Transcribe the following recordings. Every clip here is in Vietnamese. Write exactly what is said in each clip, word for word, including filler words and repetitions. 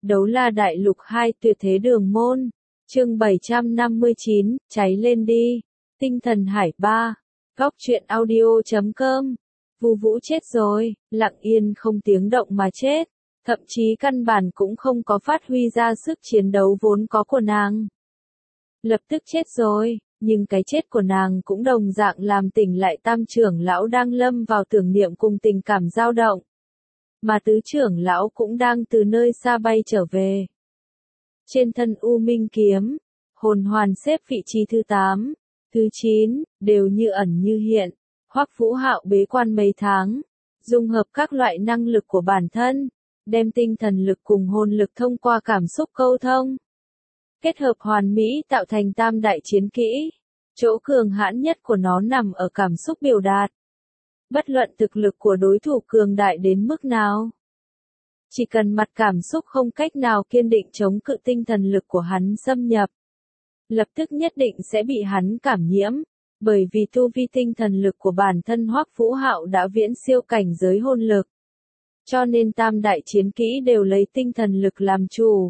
Đấu La Đại Lục hai Tuyệt Thế Đường Môn, chương bảy trăm năm mươi chín, cháy lên đi, Tinh Thần Hải ba, góc truyện audio chấm com, Vu Vũ chết rồi, lặng yên không tiếng động mà chết, thậm chí căn bản cũng không có phát huy ra sức chiến đấu vốn có của nàng. Lập tức chết rồi, nhưng cái chết của nàng cũng đồng dạng làm tỉnh lại tam trưởng lão đang lâm vào tưởng niệm cùng tình cảm dao động. Mà tứ trưởng lão cũng đang từ nơi xa bay trở về. Trên thân U Minh kiếm, hồn hoàn xếp vị trí thứ tám, thứ chín, đều như ẩn như hiện. Hoắc Vũ Hạo bế quan mấy tháng, dung hợp các loại năng lực của bản thân, đem tinh thần lực cùng hồn lực thông qua cảm xúc câu thông. Kết hợp hoàn mỹ tạo thành tam đại chiến kỹ. Chỗ cường hãn nhất của nó nằm ở cảm xúc biểu đạt. Bất luận thực lực của đối thủ cường đại đến mức nào, chỉ cần mặt cảm xúc không cách nào kiên định chống cự tinh thần lực của hắn xâm nhập, lập tức nhất định sẽ bị hắn cảm nhiễm, bởi vì tu vi tinh thần lực của bản thân Hoắc Vũ Hạo đã viễn siêu cảnh giới hồn lực. Cho nên tam đại chiến kỹ đều lấy tinh thần lực làm chủ.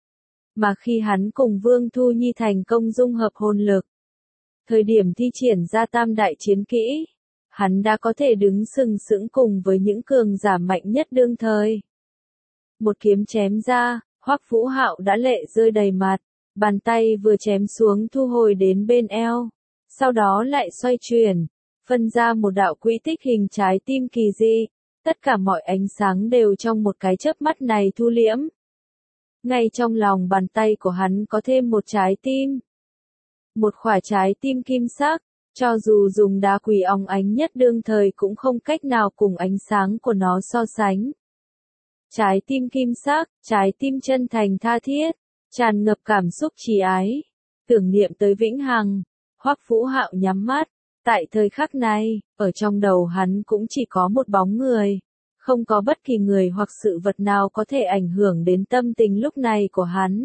Mà khi hắn cùng Vương Thu Nhi thành công dung hợp hồn lực, thời điểm thi triển ra tam đại chiến kỹ, hắn đã có thể đứng sừng sững cùng với những cường giả mạnh nhất đương thời. Một kiếm chém ra, Hoắc Vũ Hạo đã lệ rơi đầy mặt, bàn tay vừa chém xuống thu hồi đến bên eo, sau đó lại xoay chuyển, phân ra một đạo quỹ tích hình trái tim kỳ dị, tất cả mọi ánh sáng đều trong một cái chớp mắt này thu liễm. Ngay trong lòng bàn tay của hắn có thêm một trái tim. Một quả trái tim kim sắc, cho dù dùng đá quý óng ánh nhất đương thời cũng không cách nào cùng ánh sáng của nó so sánh. Trái tim kim sắc, trái tim chân thành tha thiết, tràn ngập cảm xúc trì ái, tưởng niệm tới vĩnh hằng. Hoắc Vũ Hạo nhắm mắt, tại thời khắc này, ở trong đầu hắn cũng chỉ có một bóng người, không có bất kỳ người hoặc sự vật nào có thể ảnh hưởng đến tâm tình lúc này của hắn.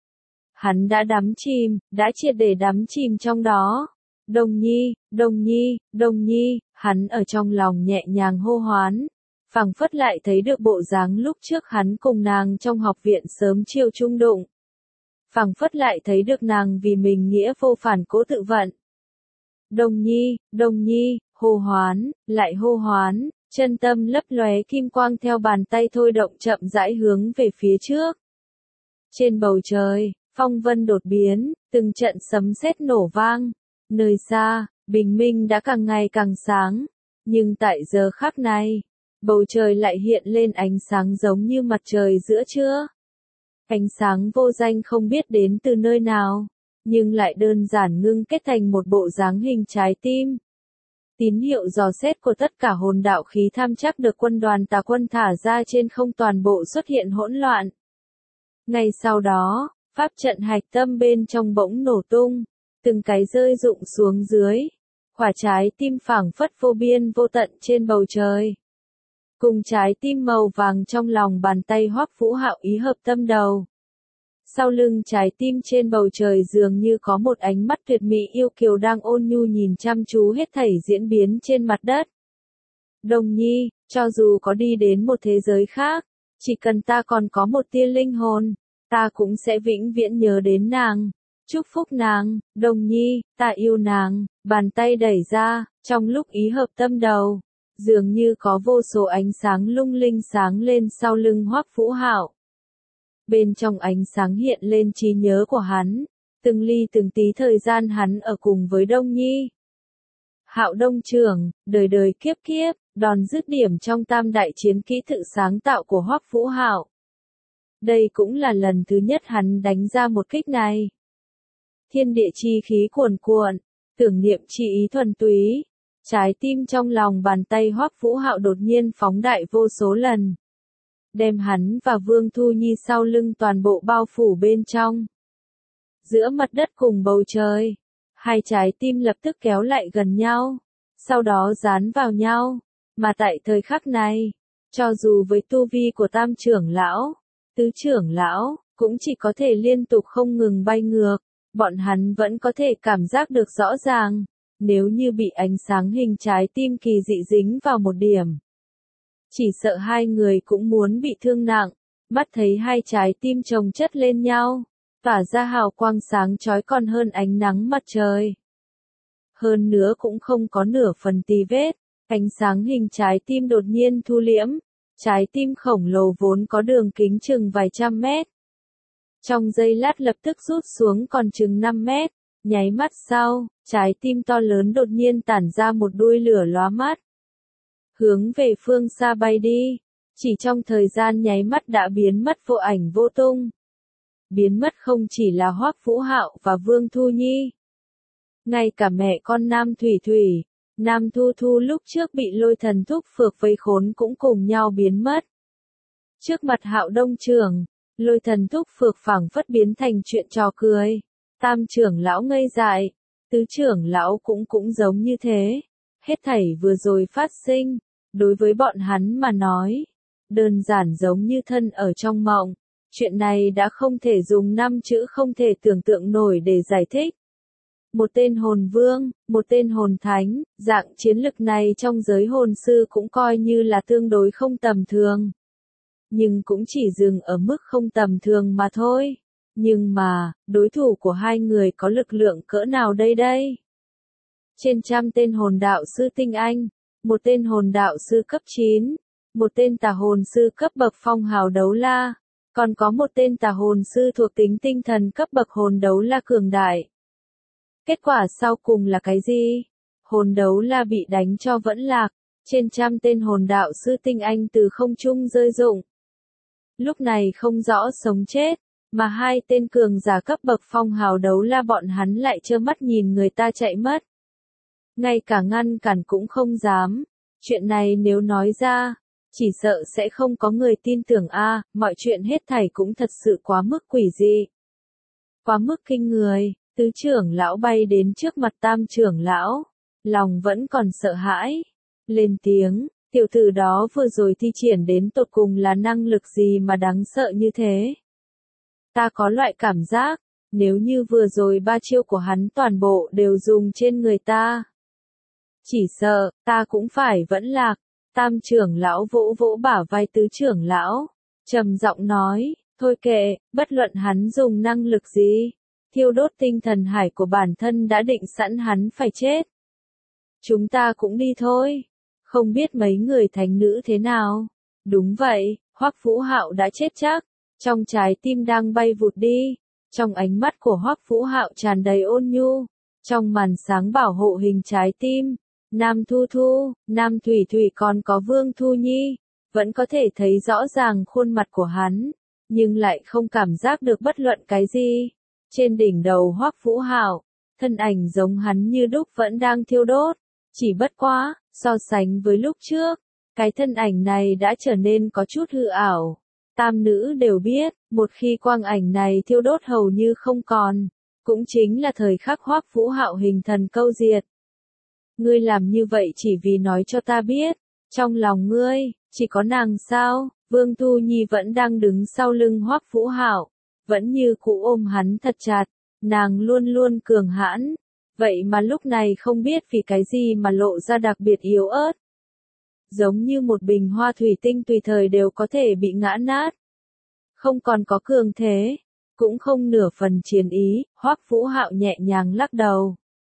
Hắn đã đắm chìm, đã triệt để đắm chìm trong đó. Đồng Nhi, Đồng Nhi, Đồng Nhi, hắn ở trong lòng nhẹ nhàng hô hoán, phảng phất lại thấy được bộ dáng lúc trước hắn cùng nàng trong học viện sớm chiều chung đụng. Phảng phất lại thấy được nàng vì mình nghĩa vô phản cố tự vận. Đồng Nhi, Đồng Nhi, hô hoán, lại hô hoán, chân tâm lấp lóe kim quang theo bàn tay thôi động chậm rãi hướng về phía trước. Trên bầu trời, phong vân đột biến, từng trận sấm sét nổ vang. Nơi xa, bình minh đã càng ngày càng sáng, nhưng tại giờ khắc này, bầu trời lại hiện lên ánh sáng giống như mặt trời giữa trưa. Ánh sáng vô danh không biết đến từ nơi nào, nhưng lại đơn giản ngưng kết thành một bộ dáng hình trái tim. Tín hiệu dò xét của tất cả hồn đạo khí tham chắc được quân đoàn tà quân thả ra trên không toàn bộ xuất hiện hỗn loạn. Ngay sau đó, pháp trận hạch tâm bên trong bỗng nổ tung, từng cái rơi rụng xuống dưới, quả trái tim phảng phất vô biên vô tận trên bầu trời. Cùng trái tim màu vàng trong lòng bàn tay Hoắc Vũ Hạo ý hợp tâm đầu. Sau lưng trái tim trên bầu trời dường như có một ánh mắt tuyệt mỹ yêu kiều đang ôn nhu nhìn chăm chú hết thảy diễn biến trên mặt đất. Đồng Nhi, cho dù có đi đến một thế giới khác, chỉ cần ta còn có một tia linh hồn, ta cũng sẽ vĩnh viễn nhớ đến nàng. Chúc phúc nàng, Đồng Nhi, ta yêu nàng, bàn tay đẩy ra, trong lúc ý hợp tâm đầu, dường như có vô số ánh sáng lung linh sáng lên sau lưng Hoắc Vũ Hạo. Bên trong ánh sáng hiện lên trí nhớ của hắn, từng ly từng tí thời gian hắn ở cùng với Đông Nhi. Hạo Đông trưởng, đời đời kiếp kiếp, đòn dứt điểm trong tam đại chiến kỹ tự sáng tạo của Hoắc Vũ Hạo. Đây cũng là lần thứ nhất hắn đánh ra một kích này. Thiên địa chi khí cuồn cuộn, tưởng niệm chi ý thuần túy, trái tim trong lòng bàn tay Hoắc Vũ Hạo đột nhiên phóng đại vô số lần, đem hắn và Vương Thu Nhi sau lưng toàn bộ bao phủ bên trong. Giữa mặt đất cùng bầu trời, hai trái tim lập tức kéo lại gần nhau, sau đó dán vào nhau, mà tại thời khắc này, cho dù với tu vi của tam trưởng lão, tứ trưởng lão, cũng chỉ có thể liên tục không ngừng bay ngược. Bọn hắn vẫn có thể cảm giác được rõ ràng, nếu như bị ánh sáng hình trái tim kỳ dị dính vào một điểm. Chỉ sợ hai người cũng muốn bị thương nặng, mắt thấy hai trái tim chồng chất lên nhau, tỏa ra hào quang sáng chói còn hơn ánh nắng mặt trời. Hơn nữa cũng không có nửa phần tì vết, ánh sáng hình trái tim đột nhiên thu liễm, trái tim khổng lồ vốn có đường kính chừng vài trăm mét. Trong giây lát lập tức rút xuống còn chừng năm mét, nháy mắt sau, trái tim to lớn đột nhiên tản ra một đuôi lửa lóa mắt. Hướng về phương xa bay đi, chỉ trong thời gian nháy mắt đã biến mất vô ảnh vô tung. Biến mất không chỉ là Hoắc Vũ Hạo và Vương Thu Nhi. Ngay cả mẹ con Nam Thủy Thủy, Nam Thu Thu lúc trước bị lôi thần thúc phược vây khốn cũng cùng nhau biến mất. Trước mặt Hạo Đông trưởng, lôi thần thúc phược phảng phất biến thành chuyện trò cười. Tam trưởng lão ngây dại, tứ trưởng lão cũng cũng giống như thế. Hết thảy vừa rồi phát sinh, đối với bọn hắn mà nói, đơn giản giống như thân ở trong mộng. Chuyện này đã không thể dùng năm chữ không thể tưởng tượng nổi để giải thích. Một tên hồn vương, một tên hồn thánh, dạng chiến lực này trong giới hồn sư cũng coi như là tương đối không tầm thường. Nhưng cũng chỉ dừng ở mức không tầm thường mà thôi. Nhưng mà, đối thủ của hai người có lực lượng cỡ nào đây đây? Trên trăm tên hồn đạo sư tinh anh, một tên hồn đạo sư cấp chín, một tên tà hồn sư cấp bậc phong hào đấu la, còn có một tên tà hồn sư thuộc tính tinh thần cấp bậc hồn đấu la cường đại. Kết quả sau cùng là cái gì? Hồn đấu la bị đánh cho vẫn lạc, trên trăm tên hồn đạo sư tinh anh từ không trung rơi rụng. Lúc này không rõ sống chết, mà hai tên cường giả cấp bậc phong hào đấu la bọn hắn lại trơ mắt nhìn người ta chạy mất. Ngay cả ngăn cản cũng không dám. Chuyện này nếu nói ra, chỉ sợ sẽ không có người tin tưởng a, à, mọi chuyện hết thảy cũng thật sự quá mức quỷ dị. Quá mức kinh người, tứ trưởng lão bay đến trước mặt tam trưởng lão, lòng vẫn còn sợ hãi. Lên tiếng, tiểu tử đó vừa rồi thi triển đến tột cùng là năng lực gì mà đáng sợ như thế? Ta có loại cảm giác, nếu như vừa rồi ba chiêu của hắn toàn bộ đều dùng trên người ta. Chỉ sợ, ta cũng phải vẫn lạc. Tam trưởng lão vỗ vỗ bả vai tứ trưởng lão, trầm giọng nói, thôi kệ, bất luận hắn dùng năng lực gì, thiêu đốt tinh thần hải của bản thân đã định sẵn hắn phải chết. Chúng ta cũng đi thôi, không biết mấy người thánh nữ thế nào. Đúng vậy, Hoắc Vũ Hạo đã chết chắc, trong trái tim đang bay vụt đi, trong ánh mắt của Hoắc Vũ Hạo tràn đầy ôn nhu, trong màn sáng bảo hộ hình trái tim. Nam Thu Thu, Nam Thủy Thủy còn có Vương Thu Nhi, vẫn có thể thấy rõ ràng khuôn mặt của hắn, nhưng lại không cảm giác được bất luận cái gì. Trên đỉnh đầu Hoắc Vũ Hạo, thân ảnh giống hắn như đúc vẫn đang thiêu đốt, chỉ bất quá, so sánh với lúc trước, cái thân ảnh này đã trở nên có chút hư ảo. Tam nữ đều biết, một khi quang ảnh này thiêu đốt hầu như không còn, cũng chính là thời khắc Hoắc Vũ Hạo hình thần câu diệt. Ngươi làm như vậy chỉ vì nói cho ta biết, trong lòng ngươi, chỉ có nàng sao? Vương Thu Nhi vẫn đang đứng sau lưng Hoắc Vũ Hạo, vẫn như cũ ôm hắn thật chặt, nàng luôn luôn cường hãn, vậy mà lúc này không biết vì cái gì mà lộ ra đặc biệt yếu ớt. Giống như một bình hoa thủy tinh tùy thời đều có thể bị ngã nát. Không còn có cường thế, cũng không nửa phần chiến ý, Hoắc Vũ Hạo nhẹ nhàng lắc đầu.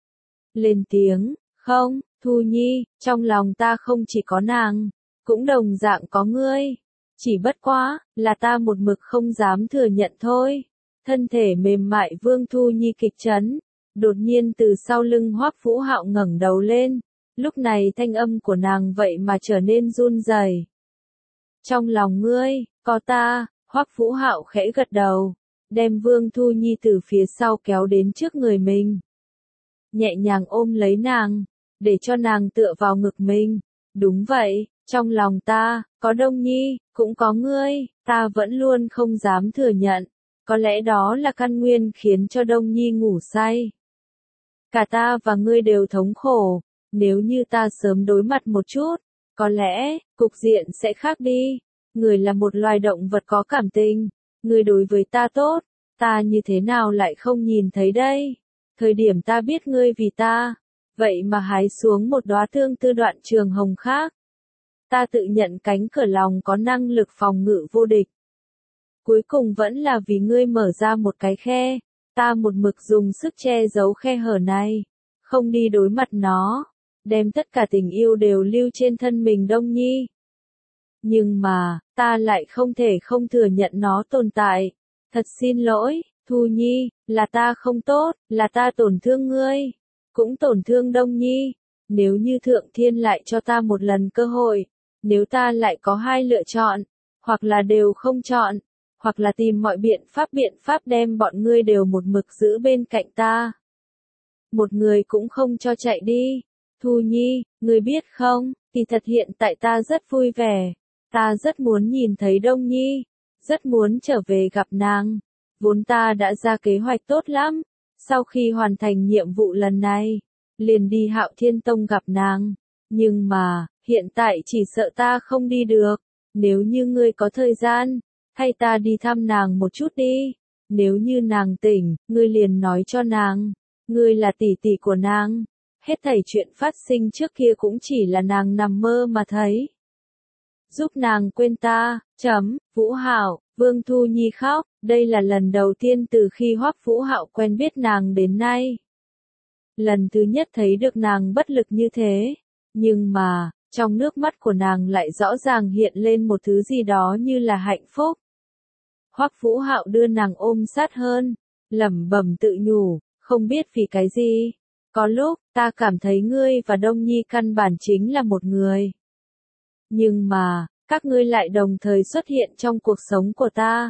Lên tiếng. Không, Thu Nhi, trong lòng ta không chỉ có nàng, cũng đồng dạng có ngươi. Chỉ bất quá, là ta một mực không dám thừa nhận thôi. Thân thể mềm mại Vương Thu Nhi kịch chấn, đột nhiên từ sau lưng Hoắc Vũ Hạo ngẩng đầu lên. Lúc này thanh âm của nàng vậy mà trở nên run rẩy. Trong lòng ngươi, có ta, Hoắc Vũ Hạo khẽ gật đầu, đem Vương Thu Nhi từ phía sau kéo đến trước người mình. Nhẹ nhàng ôm lấy nàng, để cho nàng tựa vào ngực mình. Đúng vậy, trong lòng ta, có Đông Nhi, cũng có ngươi, ta vẫn luôn không dám thừa nhận. Có lẽ đó là căn nguyên khiến cho Đông Nhi ngủ say. Cả ta và ngươi đều thống khổ, nếu như ta sớm đối mặt một chút, có lẽ, cục diện sẽ khác đi. Ngươi là một loài động vật có cảm tình, ngươi đối với ta tốt, ta như thế nào lại không nhìn thấy đây? Thời điểm ta biết ngươi vì ta, vậy mà hái xuống một đóa thương tư đoạn trường hồng khác. Ta tự nhận cánh cửa lòng có năng lực phòng ngự vô địch. cuối cùng vẫn là vì ngươi mở ra một cái khe, ta một mực dùng sức che giấu khe hở này, không đi đối mặt nó, đem tất cả tình yêu đều lưu trên thân mình Đông Nhi. Nhưng mà, ta lại không thể không thừa nhận nó tồn tại. Thật xin lỗi, Thu Nhi, là ta không tốt, là ta tổn thương ngươi, cũng tổn thương Đông Nhi. Nếu như Thượng Thiên lại cho ta một lần cơ hội, nếu ta lại có hai lựa chọn, hoặc là đều không chọn, hoặc là tìm mọi biện pháp biện pháp đem bọn ngươi đều một mực giữ bên cạnh ta. Một người cũng không cho chạy đi. Thu Nhi, ngươi biết không, kỳ thật hiện tại ta rất vui vẻ. Ta rất muốn nhìn thấy Đông Nhi, rất muốn trở về gặp nàng. Vốn ta đã ra kế hoạch tốt lắm, sau khi hoàn thành nhiệm vụ lần này, liền đi Hạo Thiên Tông gặp nàng. Nhưng mà, hiện tại chỉ sợ ta không đi được. Nếu như ngươi có thời gian, thay ta đi thăm nàng một chút đi. Nếu như nàng tỉnh, ngươi liền nói cho nàng, ngươi là tỷ tỷ của nàng. Hết thảy chuyện phát sinh trước kia cũng chỉ là nàng nằm mơ mà thấy. Giúp nàng quên ta, chấm, Vũ Hạo, Vương Thu Nhi khóc, đây là lần đầu tiên từ khi Hoắc Vũ Hạo quen biết nàng đến nay. Lần thứ nhất thấy được nàng bất lực như thế, nhưng mà, trong nước mắt của nàng lại rõ ràng hiện lên một thứ gì đó như là hạnh phúc. Hoắc Vũ Hạo đưa nàng ôm sát hơn, lẩm bẩm tự nhủ, không biết vì cái gì. Có lúc, ta cảm thấy ngươi và Đông Nhi căn bản chính là một người. Nhưng mà, các ngươi lại đồng thời xuất hiện trong cuộc sống của ta.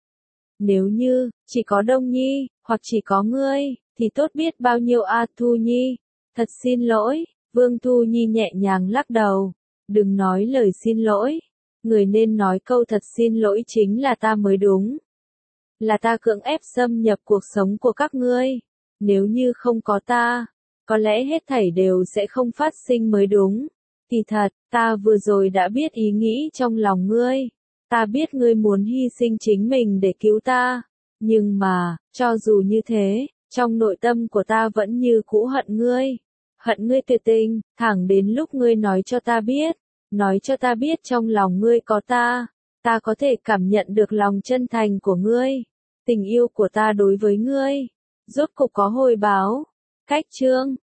Nếu như, chỉ có Đông Nhi, hoặc chỉ có ngươi, thì tốt biết bao nhiêu a Thu Nhi. Thật xin lỗi, Vương Thu Nhi nhẹ nhàng lắc đầu. Đừng nói lời xin lỗi. Người nên nói câu thật xin lỗi chính là ta mới đúng. Là ta cưỡng ép xâm nhập cuộc sống của các ngươi. Nếu như không có ta, có lẽ hết thảy đều sẽ không phát sinh mới đúng. Kỳ thật, ta vừa rồi đã biết ý nghĩ trong lòng ngươi. Ta biết ngươi muốn hy sinh chính mình để cứu ta. Nhưng mà, cho dù như thế, trong nội tâm của ta vẫn như cũ hận ngươi. Hận ngươi tuyệt tình, thẳng đến lúc ngươi nói cho ta biết. Nói cho ta biết trong lòng ngươi có ta. Ta có thể cảm nhận được lòng chân thành của ngươi. Tình yêu của ta đối với ngươi. Rốt cục có hồi báo. Cách chương